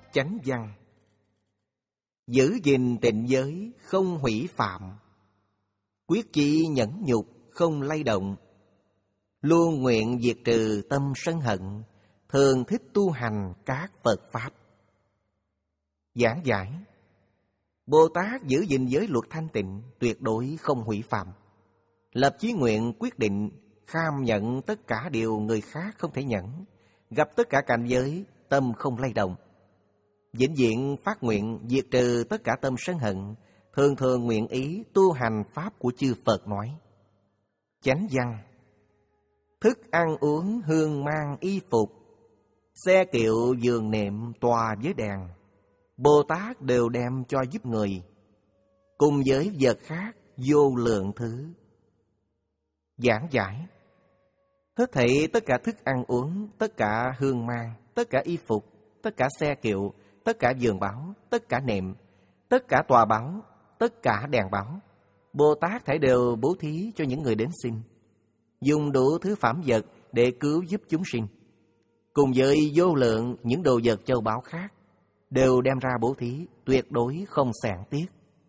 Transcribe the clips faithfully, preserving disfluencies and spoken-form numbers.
chánh văn. Giữ gìn tịnh giới, không hủy phạm. Quyết chí nhẫn nhục, không lay động. Luôn nguyện diệt trừ tâm sân hận, thường thích tu hành các Phật Pháp. Giảng giải. Bồ Tát giữ gìn giới luật thanh tịnh, tuyệt đối không hủy phạm. Lập chí nguyện quyết định, kham nhận tất cả điều người khác không thể nhận. Gặp tất cả cảnh giới, tâm không lay động. Vĩnh viễn phát nguyện diệt trừ tất cả tâm sân hận, thường thường nguyện ý tu hành Pháp của chư Phật nói. Chánh văn. Thức ăn uống, hương mang y phục, xe kiệu giường nệm tòa với đèn, Bồ Tát đều đem cho giúp người, cùng với vật khác vô lượng thứ. Giảng giải. Hết thảy tất cả thức ăn uống, tất cả hương mang, tất cả y phục, tất cả xe kiệu, tất cả giường báo, tất cả nệm, tất cả tòa báo, tất cả đèn báo, Bồ Tát thảy đều bố thí cho những người đến xin, dùng đủ thứ phẩm vật để cứu giúp chúng sinh. Cùng với vô lượng những đồ vật châu báu khác, đều đem ra bố thí, tuyệt đối không xẻn tiếc.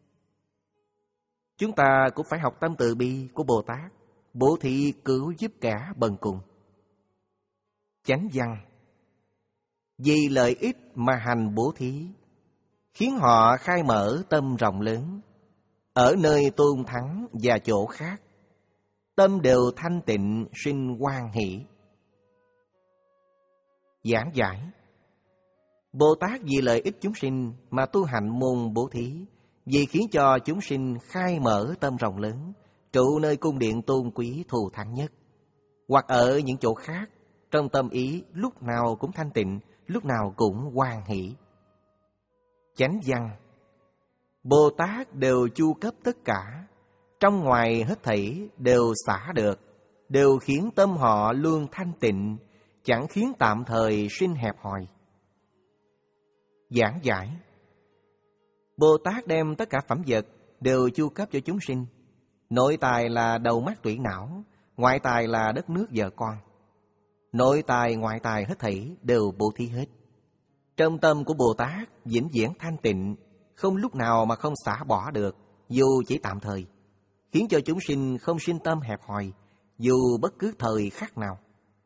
Chúng ta cũng phải học tâm từ bi của Bồ Tát, bố thí cứu giúp kẻ bần cùng. Chánh văn. Vì lợi ích mà hành bố thí, khiến họ khai mở tâm rộng lớn. Ở nơi tôn thắng và chỗ khác, tâm đều thanh tịnh sinh hoan hỷ. Giảng giải. Bồ Tát vì lợi ích chúng sinh mà tu hành môn bố thí, vì khiến cho chúng sinh khai mở tâm rộng lớn, trụ nơi cung điện tôn quý thù thắng nhất, hoặc ở những chỗ khác, trong tâm ý lúc nào cũng thanh tịnh, lúc nào cũng hoan hỷ. Chánh văn. Bồ Tát đều chu cấp tất cả, trong ngoài hết thảy đều xả được, đều khiến tâm họ luôn thanh tịnh, chẳng khiến tạm thời sinh hẹp hòi. Giảng giải. Bồ Tát đem tất cả phẩm vật đều chu cấp cho chúng sinh. Nội tài là đầu mắt tủy não, ngoại tài là đất nước vợ con. Nội tài ngoại tài hết thảy đều bố thí hết. Trong tâm của Bồ Tát vĩnh viễn thanh tịnh, không lúc nào mà không xả bỏ được, dù chỉ tạm thời, khiến cho chúng sinh không sinh tâm hẹp hòi, dù bất cứ thời khắc nào.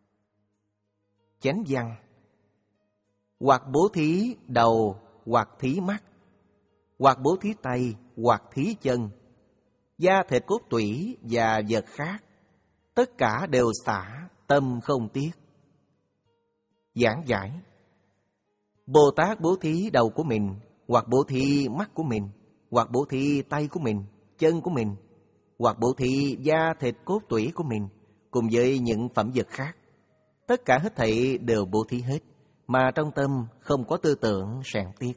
Chánh văn. Hoặc bố thí đầu, hoặc thí mắt, hoặc bố thí tay, hoặc thí chân, da thịt cốt tủy và vật khác, tất cả đều xả, tâm không tiếc. Giảng giải. Bồ Tát bố thí đầu của mình, hoặc bố thí mắt của mình, hoặc bố thí tay của mình, chân của mình, hoặc bố thí da thịt cốt tủy của mình, cùng với những phẩm vật khác. Tất cả hết thảy đều bố thí hết, mà trong tâm không có tư tưởng sẻn tiếc.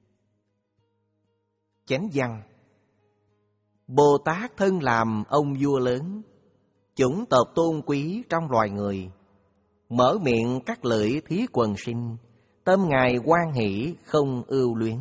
Chánh văn. Bồ Tát thân làm ông vua lớn, chủng tộc tôn quý trong loài người, mở miệng cắt lưỡi thí quần sinh, tâm Ngài hoan hỷ không ưu luyến.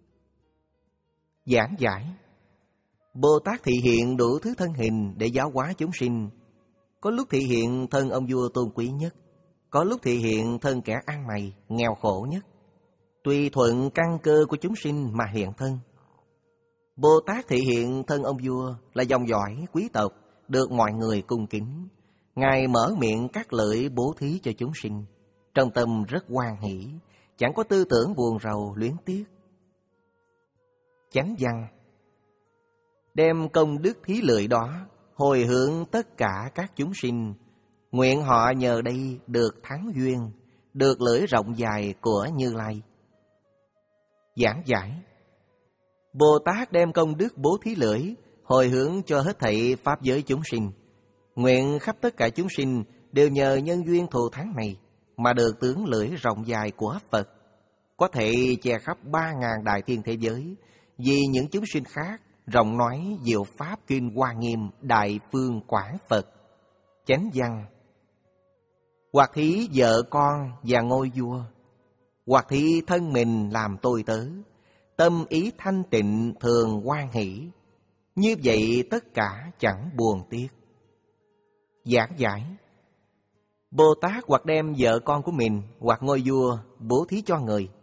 Giảng giải. Bồ Tát thị hiện đủ thứ thân hình để giáo hóa chúng sinh. Có lúc thị hiện thân ông vua tôn quý nhất, có lúc thị hiện thân kẻ ăn mày, nghèo khổ nhất. Tùy thuận căn cơ của chúng sinh mà hiện thân. Bồ Tát thị hiện thân ông vua là dòng dõi quý tộc, được mọi người cung kính. Ngài mở miệng cắt lưỡi bố thí cho chúng sinh, trong tâm rất hoan hỷ, chẳng có tư tưởng buồn rầu luyến tiếc. Chánh văn. Đem công đức thí lưỡi đó hồi hướng tất cả các chúng sinh, nguyện họ nhờ đây được thắng duyên, được lưỡi rộng dài của Như Lai. Giảng giải. Bồ Tát đem công đức bố thí lưỡi hồi hướng cho hết thảy pháp giới chúng sinh, nguyện khắp tất cả chúng sinh đều nhờ nhân duyên thù thắng này mà được tướng lưỡi rộng dài của Phật, có thể che khắp ba ngàn đại thiên thế giới, vì những chúng sinh khác rộng nói diệu pháp kinh Hoa Nghiêm đại phương quảng Phật. Chánh văn. Hoặc thí vợ con và ngôi vua, hoặc thí thân mình làm tôi tớ, tâm ý thanh tịnh thường hoan hỷ, như vậy tất cả chẳng buồn tiếc. Giảng giải. Bồ Tát hoặc đem vợ con của mình hoặc ngôi vua bố thí cho người,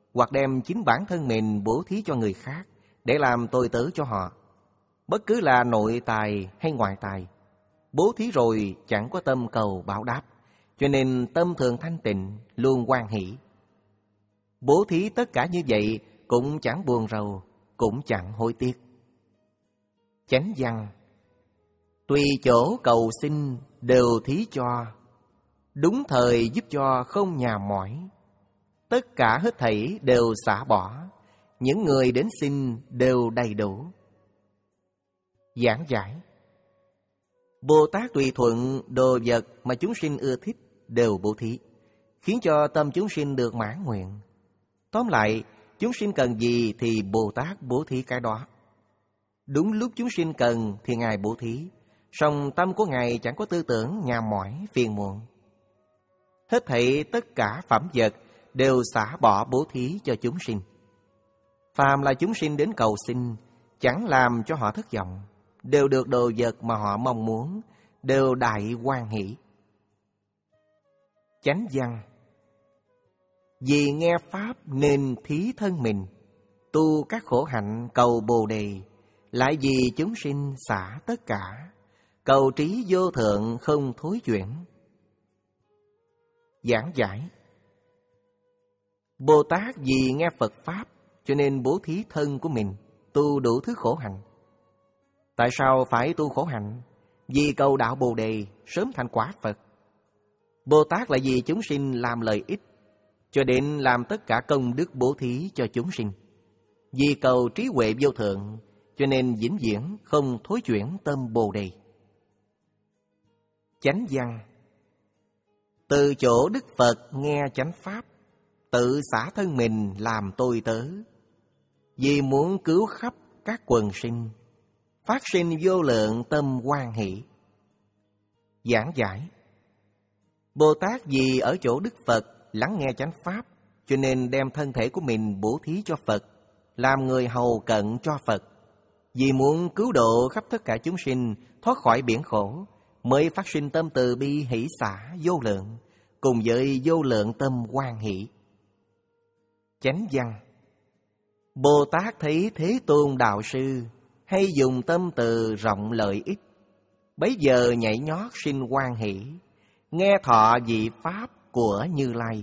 hoặc đem chính bản thân mình bố thí cho người khác để làm tôi tớ cho họ. Bất cứ là nội tài hay ngoại tài, bố thí rồi chẳng có tâm cầu báo đáp, cho nên tâm thường thanh tịnh, luôn hoan hỷ. Bố thí tất cả như vậy cũng chẳng buồn rầu, cũng chẳng hối tiếc. Chánh văn: tùy chỗ cầu xin đều thí cho, đúng thời giúp cho không nhà mỏi. Tất cả hết thảy đều xả bỏ, những người đến xin đều đầy đủ. Giảng giải: Bồ Tát tùy thuận đồ vật mà chúng sinh ưa thích đều bố thí, khiến cho tâm chúng sinh được mãn nguyện. Tóm lại, chúng sinh cần gì thì Bồ Tát bố thí cái đó. Đúng lúc chúng sinh cần thì Ngài bố thí, song tâm của Ngài chẳng có tư tưởng nhà mỏi, phiền muộn. Hết thảy tất cả phẩm vật đều xả bỏ bố thí cho chúng sinh. Phàm là chúng sinh đến cầu xin, chẳng làm cho họ thất vọng, đều được đồ vật mà họ mong muốn, đều đại hoan hỷ. Chánh văn: vì nghe Pháp nên thí thân mình, tu các khổ hạnh cầu Bồ Đề, lại vì chúng sinh xả tất cả, cầu trí vô thượng không thối chuyển. Giảng giải: Bồ Tát vì nghe Phật Pháp cho nên bố thí thân của mình, tu đủ thứ khổ hạnh. Tại sao phải tu khổ hạnh? Vì cầu đạo Bồ Đề, sớm thành quả Phật. Bồ Tát là vì chúng sinh làm lợi ích, cho đến làm tất cả công đức bố thí cho chúng sinh. Vì cầu trí huệ vô thượng, cho nên vĩnh viễn không thối chuyển tâm Bồ Đề. Chánh văn: từ chỗ Đức Phật nghe chánh Pháp, tự xả thân mình làm tôi tớ, vì muốn cứu khắp các quần sinh, phát sinh vô lượng tâm hoan hỷ. Giảng giải: Bồ Tát vì ở chỗ Đức Phật lắng nghe chánh Pháp, cho nên đem thân thể của mình bố thí cho Phật, làm người hầu cận cho Phật. Vì muốn cứu độ khắp tất cả chúng sinh thoát khỏi biển khổ, mới phát sinh tâm từ bi hỷ xả vô lượng, cùng với vô lượng tâm hoan hỷ. Chánh văn: Bồ Tát thấy Thế Tôn Đạo Sư hay dùng tâm từ rộng lợi ích, bấy giờ nhảy nhót sinh hoan hỷ, nghe thọ vị Pháp của Như Lai.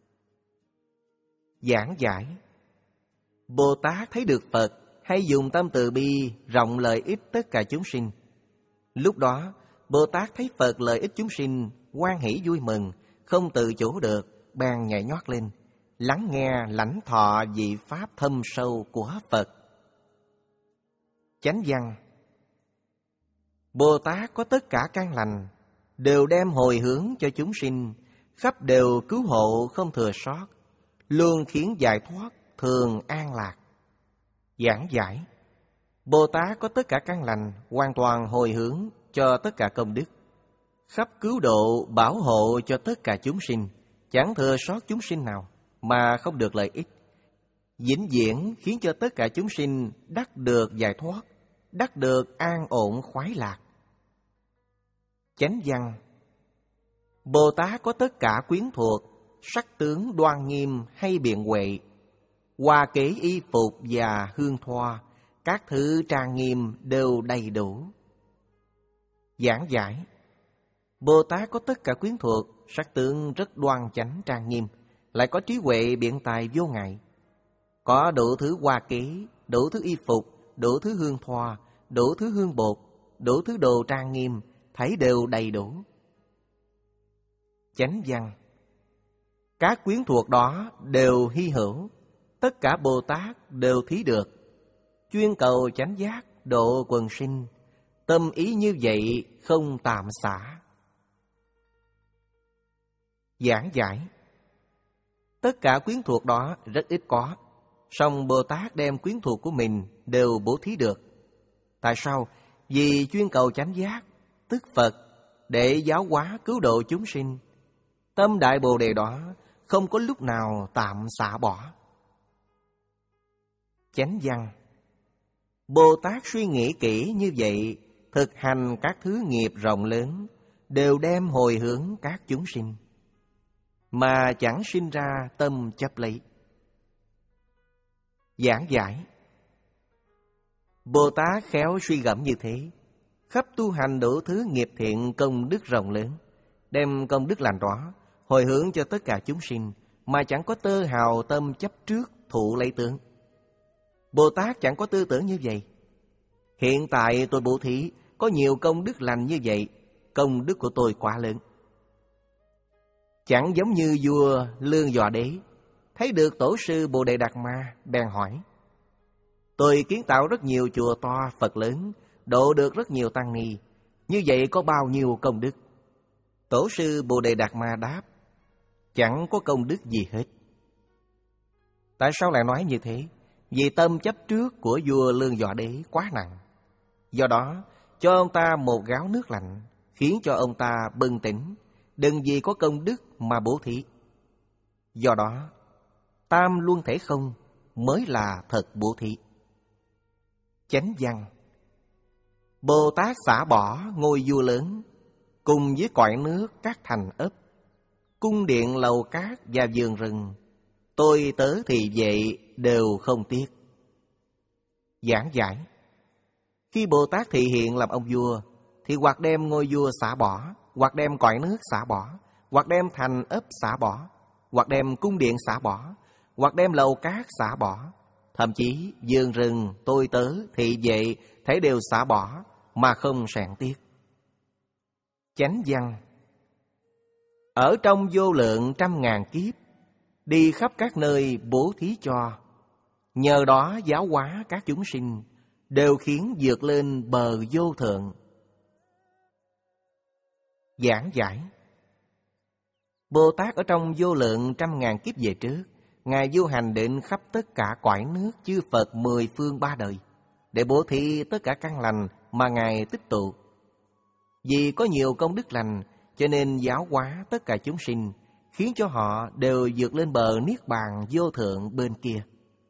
Giảng giải: Bồ Tát thấy được Phật hay dùng tâm từ bi rộng lợi ích tất cả chúng sinh. Lúc đó Bồ Tát thấy Phật lợi ích chúng sinh, hoan hỷ vui mừng, không tự chủ được, bèn nhảy nhót lên, lắng nghe lãnh thọ vị Pháp thâm sâu của Phật. Chánh văn: Bồ Tát có tất cả căn lành, đều đem hồi hướng cho chúng sinh, khắp đều cứu hộ không thừa sót, luôn khiến giải thoát, thường an lạc. Giảng giải: Bồ Tát có tất cả căn lành, hoàn toàn hồi hướng cho tất cả công đức, khắp cứu độ, bảo hộ cho tất cả chúng sinh, chẳng thừa sót chúng sinh nào mà không được lợi ích, vĩnh viễn khiến cho tất cả chúng sinh đắc được giải thoát, đắc được an ổn khoái lạc. Chánh văn: Bồ Tát có tất cả quyến thuộc, sắc tướng đoan nghiêm hay biện huệ, hoa kế y phục và hương thoa, các thứ trang nghiêm đều đầy đủ. Giảng giải: Bồ Tát có tất cả quyến thuộc, sắc tướng rất đoan chánh trang nghiêm, lại có trí huệ biện tài vô ngại, có đủ thứ hoa kế, đủ thứ y phục, đủ thứ hương thoa, đủ thứ hương bột, đủ thứ đồ trang nghiêm, thấy đều đầy đủ. Chánh văn: Các quyến thuộc đó đều hy hữu, tất cả Bồ Tát đều thí được, chuyên cầu chánh giác độ quần sinh, tâm ý như vậy không tạm xả. Giảng giải: Tất cả quyến thuộc đó rất ít có, song Bồ Tát đem quyến thuộc của mình đều bố thí được. Tại sao? Vì chuyên cầu chánh giác, tức Phật, để giáo hóa cứu độ chúng sinh. Tâm đại Bồ Đề đó không có lúc nào tạm xả bỏ. Chánh văn: Bồ Tát suy nghĩ kỹ như vậy, thực hành các thứ nghiệp rộng lớn, đều đem hồi hướng các chúng sinh, mà chẳng sinh ra tâm chấp lấy. Giảng giải. Bồ Tát khéo suy gẫm như thế, khắp tu hành đủ thứ nghiệp thiện công đức rộng lớn, đem công đức lành đó hồi hướng cho tất cả chúng sinh, mà chẳng có tơ hào tâm chấp trước thụ lấy tướng. Bồ Tát chẳng có tư tưởng như vậy. Hiện tại tôi bố thí có nhiều công đức lành như vậy, công đức của tôi quá lớn. Chẳng giống như vua Lương Dọa Đế, thấy được tổ sư Bồ Đề Đạt Ma, bèn hỏi: tôi kiến tạo rất nhiều chùa to Phật lớn, độ được rất nhiều tăng ni, như vậy có bao nhiêu công đức? Tổ sư Bồ Đề Đạt Ma đáp: chẳng có công đức gì hết. Tại sao lại nói như thế? Vì tâm chấp trước của vua Lương Dọa Đế quá nặng. Do đó, cho ông ta một gáo nước lạnh, khiến cho ông ta bừng tỉnh, đừng vì có công đức mà bố thí. Do đó, tam luân thể không mới là thật bố thí. Chánh văn. Bồ Tát xả bỏ ngôi vua lớn, cùng với cõi nước các thành ấp, cung điện lầu cát và vườn rừng, tôi tớ thì vậy đều không tiếc. Giảng giải. Khi Bồ Tát thị hiện làm ông vua, thì hoặc đem ngôi vua xả bỏ, hoặc đem cõi nước xả bỏ, hoặc đem thành ấp xả bỏ, hoặc đem cung điện xả bỏ, hoặc đem lầu cát xả bỏ, thậm chí vườn rừng, tôi tớ, thị vệ thấy đều xả bỏ mà không sạn tiếc. Chánh văn. Ở trong vô lượng trăm ngàn kiếp, đi khắp các nơi bố thí cho, nhờ đó giáo hóa các chúng sinh, đều khiến vượt lên bờ vô thượng. Giảng giải. Bồ Tát ở trong vô lượng trăm ngàn kiếp về trước, Ngài du hành đến khắp tất cả cõi nước chư Phật mười phương ba đời, để bố thí tất cả căn lành mà Ngài tích tụ. Vì có nhiều công đức lành, cho nên giáo hóa tất cả chúng sinh, khiến cho họ đều vượt lên bờ niết bàn vô thượng bên kia.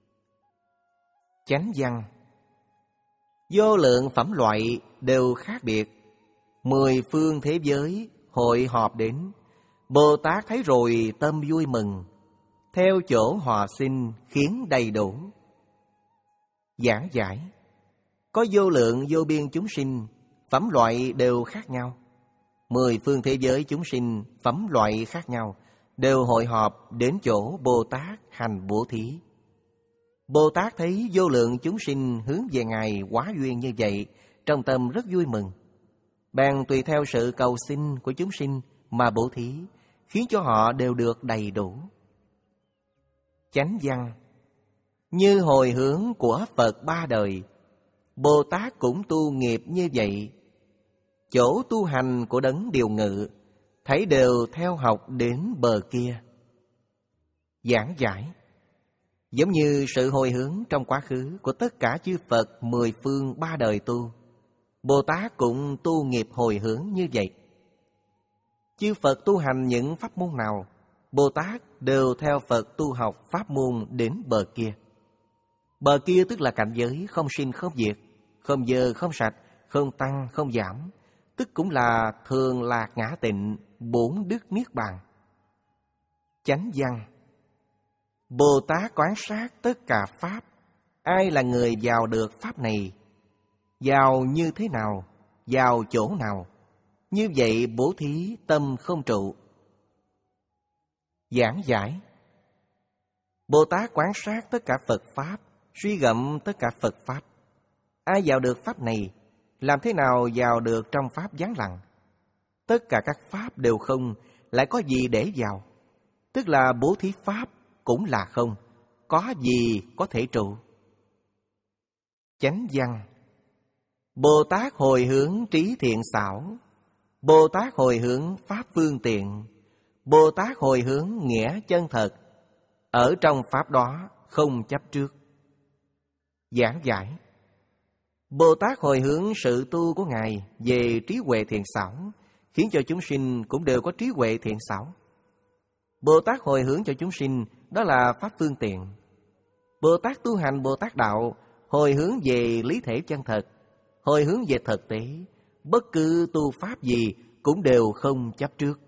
Chánh văn. Vô lượng phẩm loại đều khác biệt, mười phương thế giới hội họp đến, Bồ Tát thấy rồi tâm vui mừng, theo chỗ họ sinh khiến đầy đủ. Giảng giải. Có vô lượng vô biên chúng sinh, phẩm loại đều khác nhau. Mười phương thế giới chúng sinh, phẩm loại khác nhau, đều hội họp đến chỗ Bồ Tát hành bố thí. Bồ Tát thấy vô lượng chúng sinh hướng về Ngài quá duyên như vậy, trong tâm rất vui mừng. Bèn tùy theo sự cầu xin của chúng sinh mà bố thí, khiến cho họ đều được đầy đủ. Chánh văn. Như hồi hướng của Phật ba đời, Bồ Tát cũng tu nghiệp như vậy. Chỗ tu hành của Đấng Điều Ngự, thấy đều theo học đến bờ kia. Giảng giải. Giống như sự hồi hướng trong quá khứ của tất cả chư Phật mười phương ba đời tu, Bồ Tát cũng tu nghiệp hồi hướng như vậy. Chư Phật tu hành những pháp môn nào, Bồ Tát đều theo Phật tu học pháp môn đến bờ kia. Bờ kia tức là cảnh giới không sinh không diệt, không dơ không sạch, không tăng không giảm, tức cũng là thường lạc ngã tịnh, bốn đức niết bàn. Chánh văn. Bồ Tát quán sát tất cả pháp, ai là người vào được pháp này, vào như thế nào, vào chỗ nào, như vậy bố thí tâm không trụ. Giảng giải. Bồ Tát quán sát tất cả Phật pháp, suy gẫm tất cả Phật pháp. Ai vào được pháp này, làm thế nào vào được trong pháp vắng lặng? Tất cả các pháp đều không, lại có gì để vào? Tức là bố thí pháp cũng là không, có gì có thể trụ. Chánh văn. Bồ Tát hồi hướng trí thiện xảo, Bồ Tát hồi hướng pháp phương tiện, Bồ Tát hồi hướng nghĩa chân thật, ở trong pháp đó không chấp trước. Giảng giải. Bồ Tát hồi hướng sự tu của Ngài về trí huệ thiện xảo, khiến cho chúng sinh cũng đều có trí huệ thiện xảo. Bồ Tát hồi hướng cho chúng sinh, đó là pháp phương tiện. Bồ Tát tu hành Bồ Tát đạo, hồi hướng về lý thể chân thật, hồi hướng về thực tế, bất cứ tu pháp gì cũng đều không chấp trước.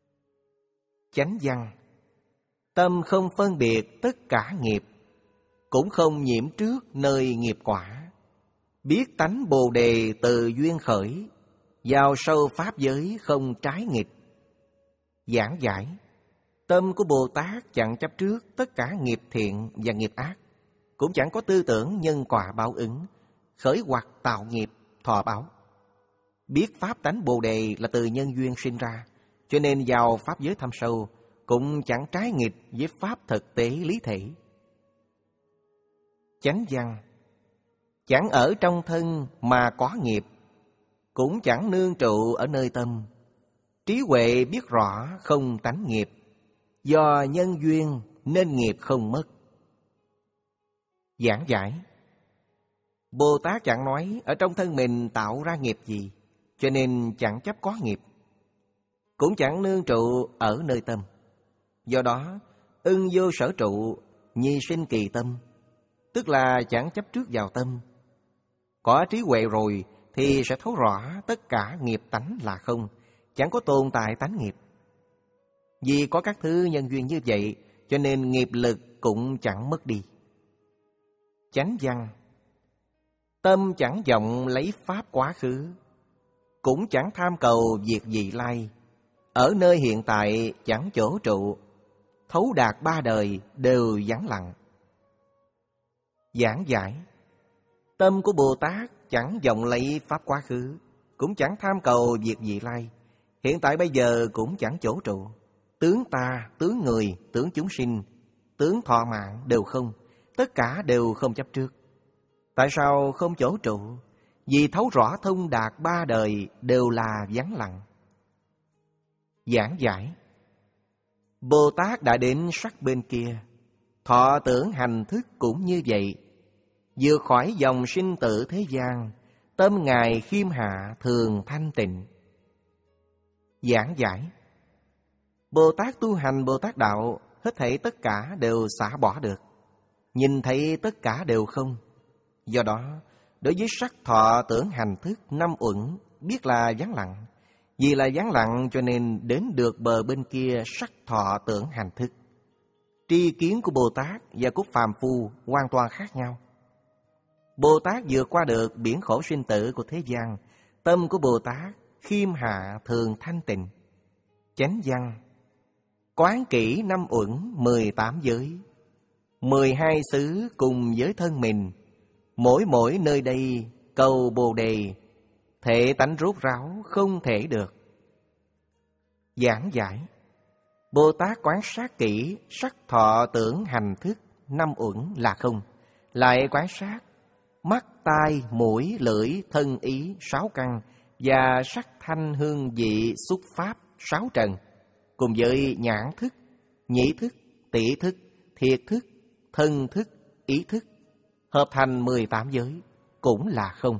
Chánh văn. Tâm không phân biệt tất cả nghiệp, cũng không nhiễm trước nơi nghiệp quả. Biết tánh Bồ Đề từ duyên khởi, vào sâu pháp giới không trái nghịch. Giảng giải, tâm của Bồ Tát chẳng chấp trước tất cả nghiệp thiện và nghiệp ác, cũng chẳng có tư tưởng nhân quả báo ứng, khởi hoặc tạo nghiệp, thọ báo. Biết pháp tánh Bồ Đề là từ nhân duyên sinh ra, cho nên vào pháp giới thâm sâu cũng chẳng trái nghịch với pháp thực tế lý thể. Chánh văn, chẳng ở trong thân mà có nghiệp, cũng chẳng nương trụ ở nơi tâm. Trí huệ biết rõ không tánh nghiệp, do nhân duyên nên nghiệp không mất. Giảng giải, Bồ Tát chẳng nói ở trong thân mình tạo ra nghiệp gì, cho nên chẳng chấp có nghiệp, cũng chẳng nương trụ ở nơi tâm. Do đó, ưng vô sở trụ, nhi sinh kỳ tâm, tức là chẳng chấp trước vào tâm. Có trí huệ rồi thì sẽ thấu rõ tất cả nghiệp tánh là không, chẳng có tồn tại tánh nghiệp. Vì có các thứ nhân duyên như vậy, cho nên nghiệp lực cũng chẳng mất đi. Chánh văn, tâm chẳng vọng lấy pháp quá khứ, cũng chẳng tham cầu việc vị lai, ở nơi hiện tại chẳng chỗ trụ, thấu đạt ba đời đều vắng lặng. Giảng giải, tâm của Bồ Tát chẳng vọng lấy pháp quá khứ, cũng chẳng tham cầu việc vị lai, hiện tại bây giờ cũng chẳng chỗ trụ. Tướng ta, tướng người, tướng chúng sinh, tướng thọ mạng đều không, tất cả đều không chấp trước. Tại sao không chỗ trụ? Vì thấu rõ thông đạt ba đời đều là vắng lặng. Giảng giải, Bồ Tát đã đến sắc bên kia, thọ tưởng hành thức cũng như vậy. Vượt khỏi dòng sinh tử thế gian, tâm Ngài khiêm hạ thường thanh tịnh. Giảng giải, Bồ Tát tu hành Bồ Tát đạo, hết thảy tất cả đều xả bỏ được, nhìn thấy tất cả đều không. Do đó, đối với sắc thọ tưởng hành thức năm uẩn, biết là vắng lặng. Vì là vắng lặng cho nên đến được bờ bên kia sắc thọ tưởng hành thức. Tri kiến của Bồ Tát và của phàm phu hoàn toàn khác nhau. Bồ Tát vượt qua được biển khổ sinh tử của thế gian, tâm của Bồ Tát khiêm hạ thường thanh tịnh. Chánh văn, quán kỹ năm uẩn mười tám giới, mười hai xứ cùng với thân mình, mỗi mỗi nơi đây cầu Bồ Đề, thể tánh rốt ráo không thể được. Giảng giải, Bồ Tát quán sát kỹ sắc thọ tưởng hành thức năm uẩn là không, lại quán sát mắt, tai, mũi, lưỡi, thân, ý, sáu căn và sắc thanh hương vị xúc pháp sáu trần, cùng với nhãn thức, nhĩ thức, tỷ thức, thiệt thức, thân thức, ý thức, hợp thành mười tám giới, cũng là không.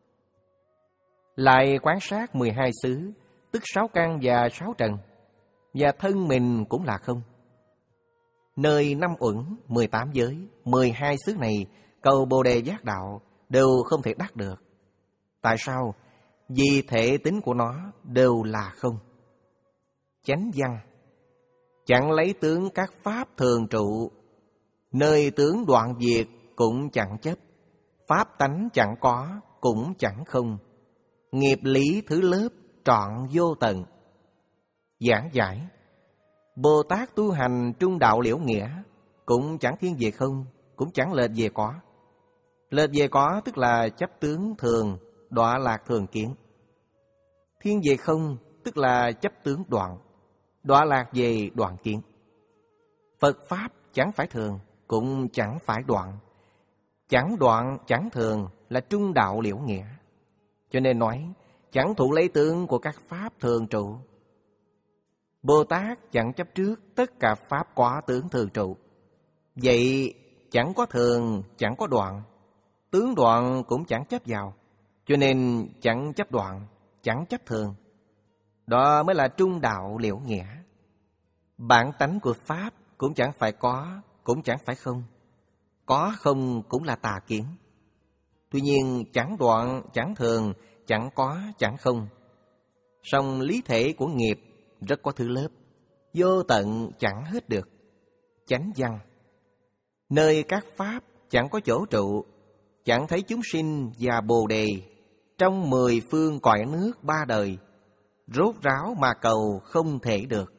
Lại quán sát mười hai xứ, tức sáu căn và sáu trần, và thân mình cũng là không. Nơi năm uẩn, mười tám giới, mười hai xứ này cầu Bồ Đề giác đạo đều không thể đắc được. Tại sao? Vì thể tính của nó đều là không. Chánh văn, chẳng lấy tướng các pháp thường trụ, nơi tướng đoạn diệt cũng chẳng chấp, pháp tánh chẳng có cũng chẳng không, nghiệp lý thứ lớp trọn vô tận. Giảng giải, Bồ Tát tu hành trung đạo liễu nghĩa, cũng chẳng thiên về không, cũng chẳng lệch về có. Lệch về có tức là chấp tướng thường, đọa lạc thường kiến. Thiên về không tức là chấp tướng đoạn, đọa lạc về đoạn kiến. Phật Pháp chẳng phải thường, cũng chẳng phải đoạn. Chẳng đoạn, chẳng thường là trung đạo liễu nghĩa. Cho nên nói, chẳng thụ lấy tướng của các Pháp thường trụ. Bồ Tát chẳng chấp trước tất cả Pháp có tướng thường trụ. Vậy chẳng có thường, chẳng có đoạn. Tướng đoạn cũng chẳng chấp vào, cho nên chẳng chấp đoạn, chẳng chấp thường. Đó mới là trung đạo liễu nghĩa. Bản tánh của Pháp cũng chẳng phải có, cũng chẳng phải không. Có không cũng là tà kiến. Tuy nhiên chẳng đoạn, chẳng thường, chẳng có, chẳng không. Song lý thể của nghiệp rất có thứ lớp, vô tận chẳng hết được. Chánh văn, nơi các Pháp chẳng có chỗ trụ, chẳng thấy chúng sinh và Bồ Đề trong mười phương cõi nước ba đời, rốt ráo mà cầu không thể được.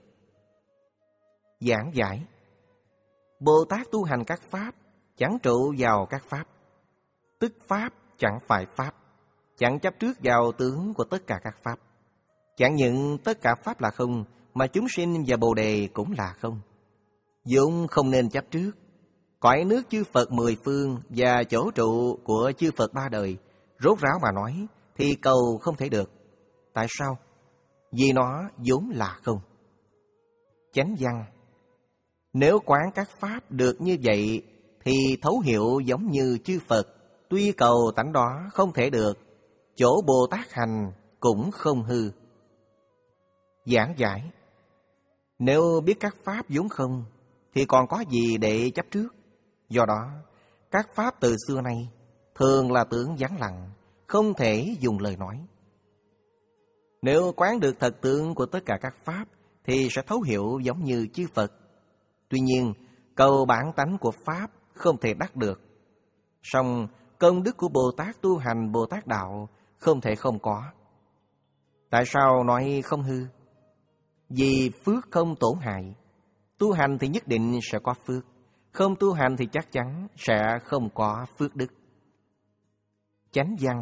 Giảng giải: Bồ Tát tu hành các pháp, chẳng trụ vào các pháp, tức pháp chẳng phải pháp, chẳng chấp trước vào tướng của tất cả các pháp. Chẳng những tất cả pháp là không, mà chúng sinh và Bồ Đề cũng là không. Vốn không nên chấp trước. Cõi nước chư Phật mười phương và chỗ trụ của chư Phật ba đời, rốt ráo mà nói thì cầu không thể được. Tại sao? Vì nó vốn là không. Chánh văn: Nếu quán các pháp được như vậy thì thấu hiểu giống như chư Phật, tuy cầu tánh đó không thể được, chỗ Bồ Tát hành cũng không hư. Giảng giải: Nếu biết các pháp vốn không thì còn có gì để chấp trước. Do đó, các pháp từ xưa nay thường là tưởng vắng lặng, không thể dùng lời nói. Nếu quán được thật tướng của tất cả các pháp thì sẽ thấu hiểu giống như chư Phật. Tuy nhiên, cầu bản tánh của pháp không thể đắc được. Song công đức của Bồ Tát tu hành Bồ Tát đạo không thể không có. Tại sao nói không hư? Vì phước không tổn hại. Tu hành thì nhất định sẽ có phước, không tu hành thì chắc chắn sẽ không có phước đức. Chánh văn: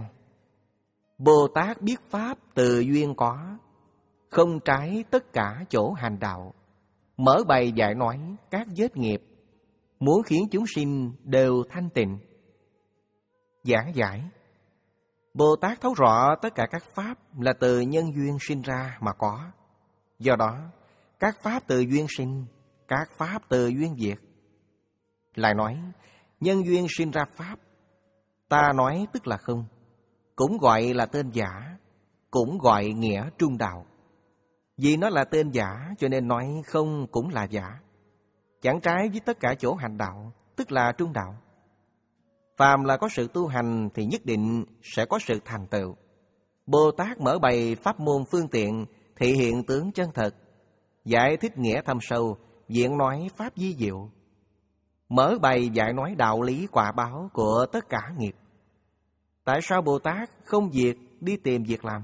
Bồ Tát biết pháp từ duyên có, không trái tất cả chỗ hành đạo, mở bày dạy nói các vết nghiệp, muốn khiến chúng sinh đều thanh tịnh. Giảng giải: Bồ Tát thấu rõ tất cả các pháp là từ nhân duyên sinh ra mà có. Do đó, các pháp từ duyên sinh, các pháp từ duyên diệt. Lại nói, nhân duyên sinh ra pháp, ta nói tức là không, cũng gọi là tên giả, cũng gọi nghĩa trung đạo. Vì nó là tên giả cho nên nói không cũng là giả, chẳng trái với tất cả chỗ hành đạo, tức là trung đạo. Phàm là có sự tu hành thì nhất định sẽ có sự thành tựu. Bồ Tát mở bày pháp môn phương tiện, thị hiện tướng chân thật, giải thích nghĩa thâm sâu, diễn nói pháp vi diệu, mở bày giải nói đạo lý quả báo của tất cả nghiệp. Tại sao Bồ Tát không việc đi tìm việc làm?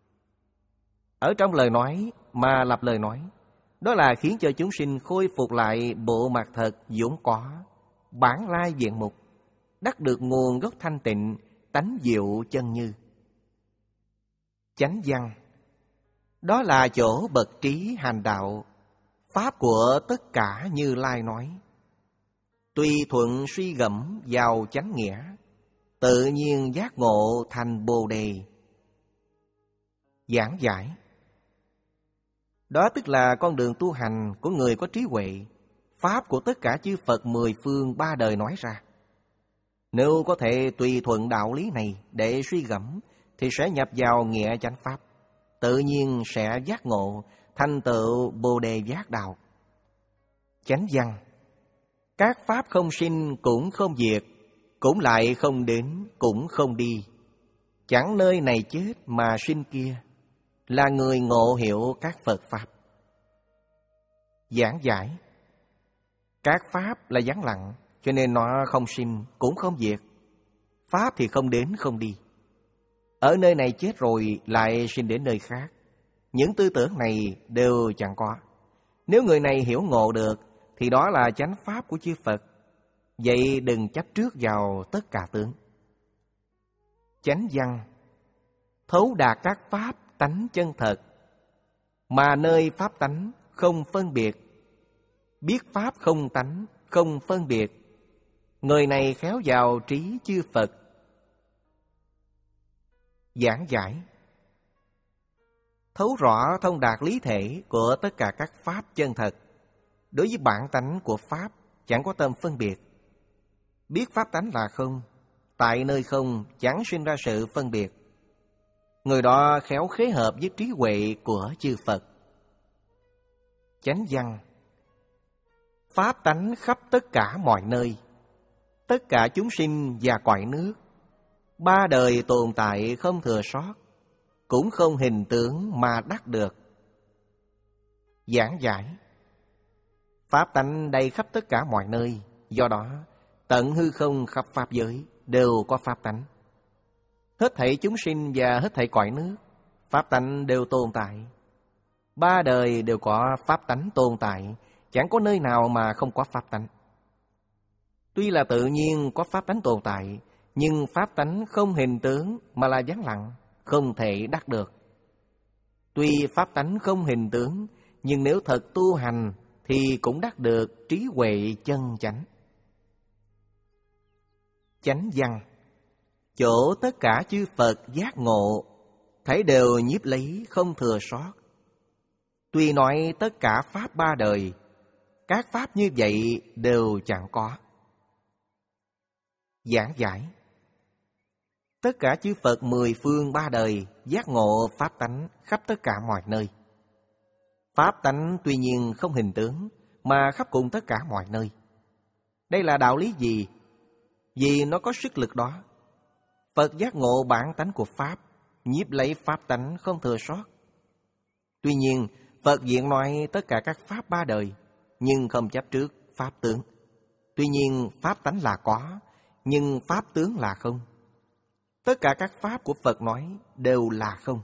Ở trong lời nói mà lập lời nói, đó là khiến cho chúng sinh khôi phục lại bộ mặt thật vốn có, bản lai diện mục, đắc được nguồn gốc thanh tịnh, tánh diệu chân như. Chánh văn: Đó là chỗ bậc trí hành đạo, pháp của tất cả Như Lai nói. Tùy thuận suy gẫm vào chánh nghĩa, tự nhiên giác ngộ thành Bồ Đề. Giảng giải: Đó tức là con đường tu hành của người có trí huệ, pháp của tất cả chư Phật mười phương ba đời nói ra. Nếu có thể tùy thuận đạo lý này để suy gẫm thì sẽ nhập vào nghĩa chánh pháp, tự nhiên sẽ giác ngộ, thành tựu Bồ Đề giác đạo. Chánh văn: Các pháp không sinh cũng không diệt, cũng lại không đến cũng không đi, chẳng nơi này chết mà sinh kia, là người ngộ hiểu các Phật pháp. Giảng giải: Các pháp là vắng lặng, cho nên nó không sinh cũng không diệt. Pháp thì không đến không đi. Ở nơi này chết rồi lại sinh đến nơi khác. Những tư tưởng này đều chẳng có. Nếu người này hiểu ngộ được thì đó là chánh pháp của chư Phật. Vậy đừng chấp trước vào tất cả tướng. Chánh văn: Thấu đạt các pháp tánh chân thật, mà nơi pháp tánh không phân biệt. Biết pháp không tánh, không phân biệt, người này khéo vào trí chư Phật. Giảng giải: Thấu rõ thông đạt lý thể của tất cả các pháp chân thật, đối với bản tánh của pháp chẳng có tâm phân biệt. Biết pháp tánh là không, tại nơi không chẳng sinh ra sự phân biệt. Người đó khéo khế hợp với trí huệ của chư Phật. Chánh văn: Pháp tánh khắp tất cả mọi nơi, tất cả chúng sinh và cõi nước, ba đời tồn tại không thừa sót, cũng không hình tướng mà đắc được. Giảng giải: Pháp tánh đầy khắp tất cả mọi nơi, do đó Tận hư không khắp pháp giới đều có pháp tánh. Hết thảy chúng sinh và hết thảy cõi nước, pháp tánh đều tồn tại. Ba đời đều có pháp tánh tồn tại, chẳng có nơi nào mà không có pháp tánh. Tuy là tự nhiên có pháp tánh tồn tại, nhưng pháp tánh không hình tướng mà là vắng lặng, không thể đắc được. Tuy pháp tánh không hình tướng, nhưng nếu thật tu hành thì cũng đắc được trí huệ chân chánh. Chánh văn, chỗ tất cả chư Phật giác ngộ, thảy đều nhiếp lấy không thừa sót. Tuy nói tất cả pháp ba đời, các pháp như vậy đều chẳng có. Giảng giải, tất cả chư Phật mười phương ba đời giác ngộ pháp tánh khắp tất cả mọi nơi. Pháp tánh tuy nhiên không hình tướng, mà khắp cùng tất cả mọi nơi. Đây là đạo lý gì? Vì nó có sức lực đó. Phật giác ngộ bản tánh của Pháp, nhiếp lấy pháp tánh không thừa sót. Tuy nhiên, Phật diện nói tất cả các pháp ba đời, nhưng không chấp trước pháp tướng. Tuy nhiên, pháp tánh là có, nhưng pháp tướng là không. Tất cả các pháp của Phật nói đều là không.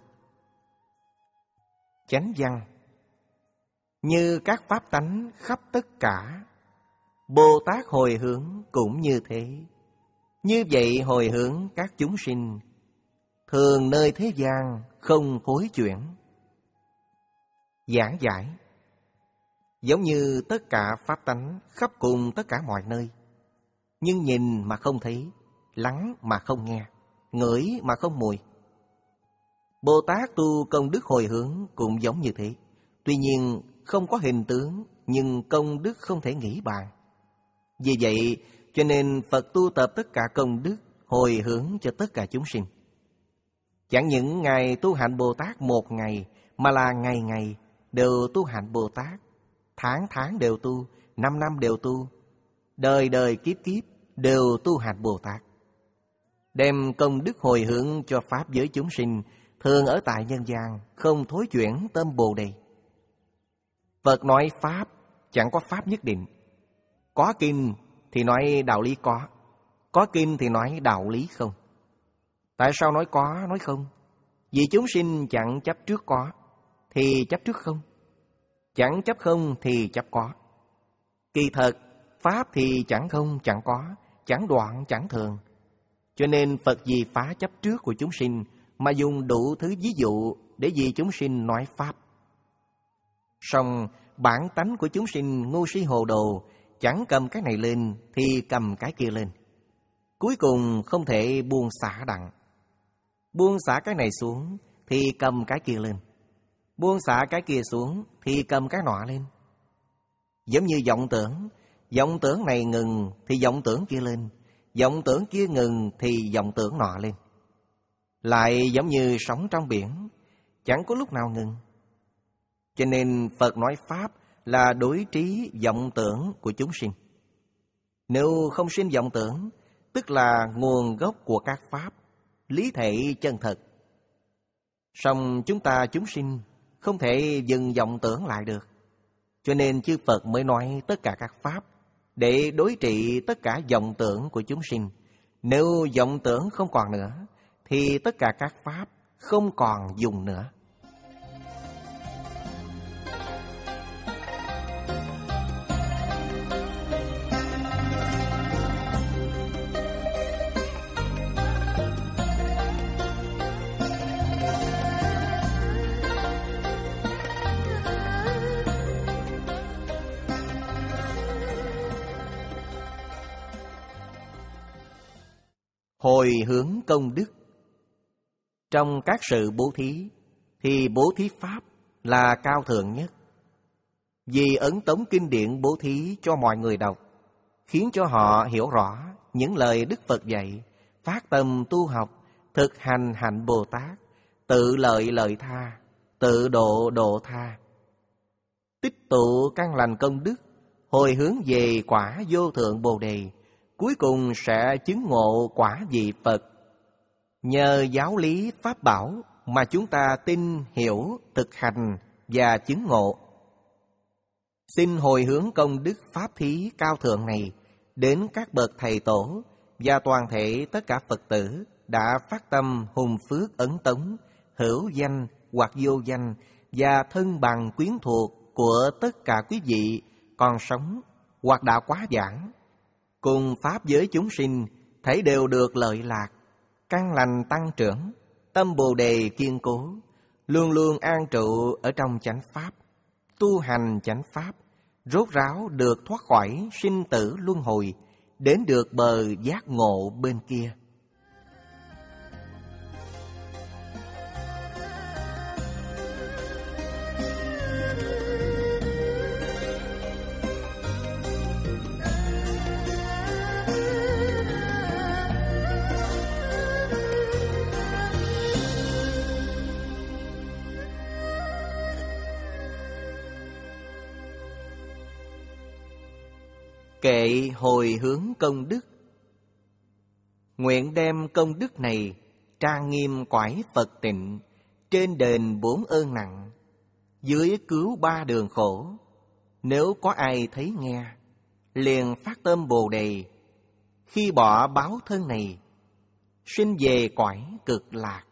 Chánh văn, như các pháp tánh khắp tất cả, Bồ Tát hồi hướng cũng như thế. Như vậy hồi hướng các chúng sinh, thường nơi thế gian không thối chuyển. Giảng giải, giống như tất cả pháp tánh khắp cùng tất cả mọi nơi, nhưng nhìn mà không thấy, lắng mà không nghe, ngửi mà không mùi. Bồ Tát tu công đức hồi hướng cũng giống như thế. Tuy nhiên không có hình tướng, nhưng công đức không thể nghĩ bàn. Vì vậy cho nên Phật tu tập tất cả công đức hồi hướng cho tất cả chúng sinh. Chẳng những Ngài tu hạnh Bồ Tát một ngày, mà là ngày ngày đều tu hạnh Bồ Tát, tháng tháng đều tu, năm năm đều tu, đời đời kiếp kiếp đều tu hạnh Bồ Tát. Đem công đức hồi hướng cho pháp giới chúng sinh, thường ở tại nhân gian, không thối chuyển tâm Bồ Đề. Phật nói pháp, chẳng có pháp nhất định. Có kinh thì nói đạo lý có, có kinh thì nói đạo lý không. Tại sao nói có, nói không? Vì chúng sinh chẳng chấp trước có, thì chấp trước không. Chẳng chấp không thì chấp có. Kỳ thật, pháp thì chẳng không, chẳng có, chẳng đoạn, chẳng thường. Cho nên Phật vì phá chấp trước của chúng sinh, mà dùng đủ thứ ví dụ để vì chúng sinh nói pháp. Song bản tánh của chúng sinh ngu si hồ đồ, chẳng cầm cái này lên thì cầm cái kia lên. Cuối cùng không thể buông xả đặng. Buông xả cái này xuống thì cầm cái kia lên. Buông xả cái kia xuống thì cầm cái nọ lên. Giống như vọng tưởng, vọng tưởng này ngừng thì vọng tưởng kia lên, vọng tưởng kia ngừng thì vọng tưởng nọ lên. Lại giống như sóng trong biển, chẳng có lúc nào ngừng. Cho nên Phật nói pháp là đối trí vọng tưởng của chúng sinh. Nếu không sinh vọng tưởng, tức là nguồn gốc của các pháp, lý thể chân thật. Song chúng ta chúng sinh không thể dừng vọng tưởng lại được. Cho nên chư Phật mới nói tất cả các pháp để đối trị tất cả vọng tưởng của chúng sinh. Nếu vọng tưởng không còn nữa, thì tất cả các pháp không còn dùng nữa. Hồi hướng công đức. Trong các sự bố thí, thì bố thí pháp là cao thượng nhất. Vì ấn tống kinh điển bố thí cho mọi người đọc, khiến cho họ hiểu rõ những lời Đức Phật dạy, phát tâm tu học, thực hành hạnh Bồ Tát, tự lợi lợi tha, tự độ độ tha. Tích tụ căn lành công đức, hồi hướng về quả vô thượng Bồ Đề, cuối cùng sẽ chứng ngộ quả vị Phật. Nhờ giáo lý pháp bảo mà chúng ta tin, hiểu, thực hành và chứng ngộ. Xin hồi hướng công đức pháp thí cao thượng này đến các bậc thầy tổ và toàn thể tất cả Phật tử đã phát tâm hùng phước ấn tống, hữu danh hoặc vô danh và thân bằng quyến thuộc của tất cả quý vị còn sống hoặc đã quá giảng, cùng pháp giới chúng sinh thấy đều được lợi lạc, căn lành tăng trưởng, tâm Bồ đề kiên cố, luôn luôn an trụ ở trong chánh pháp, tu hành chánh pháp, rốt ráo được thoát khỏi sinh tử luân hồi, đến được bờ giác ngộ bên kia. Kệ hồi hướng công đức. Nguyện đem công đức này trang nghiêm quải Phật tịnh, trên đền bốn ơn nặng, dưới cứu ba đường khổ. Nếu có ai thấy nghe, liền phát tâm Bồ đề, khi bỏ báo thân này, sinh về cõi cực lạc.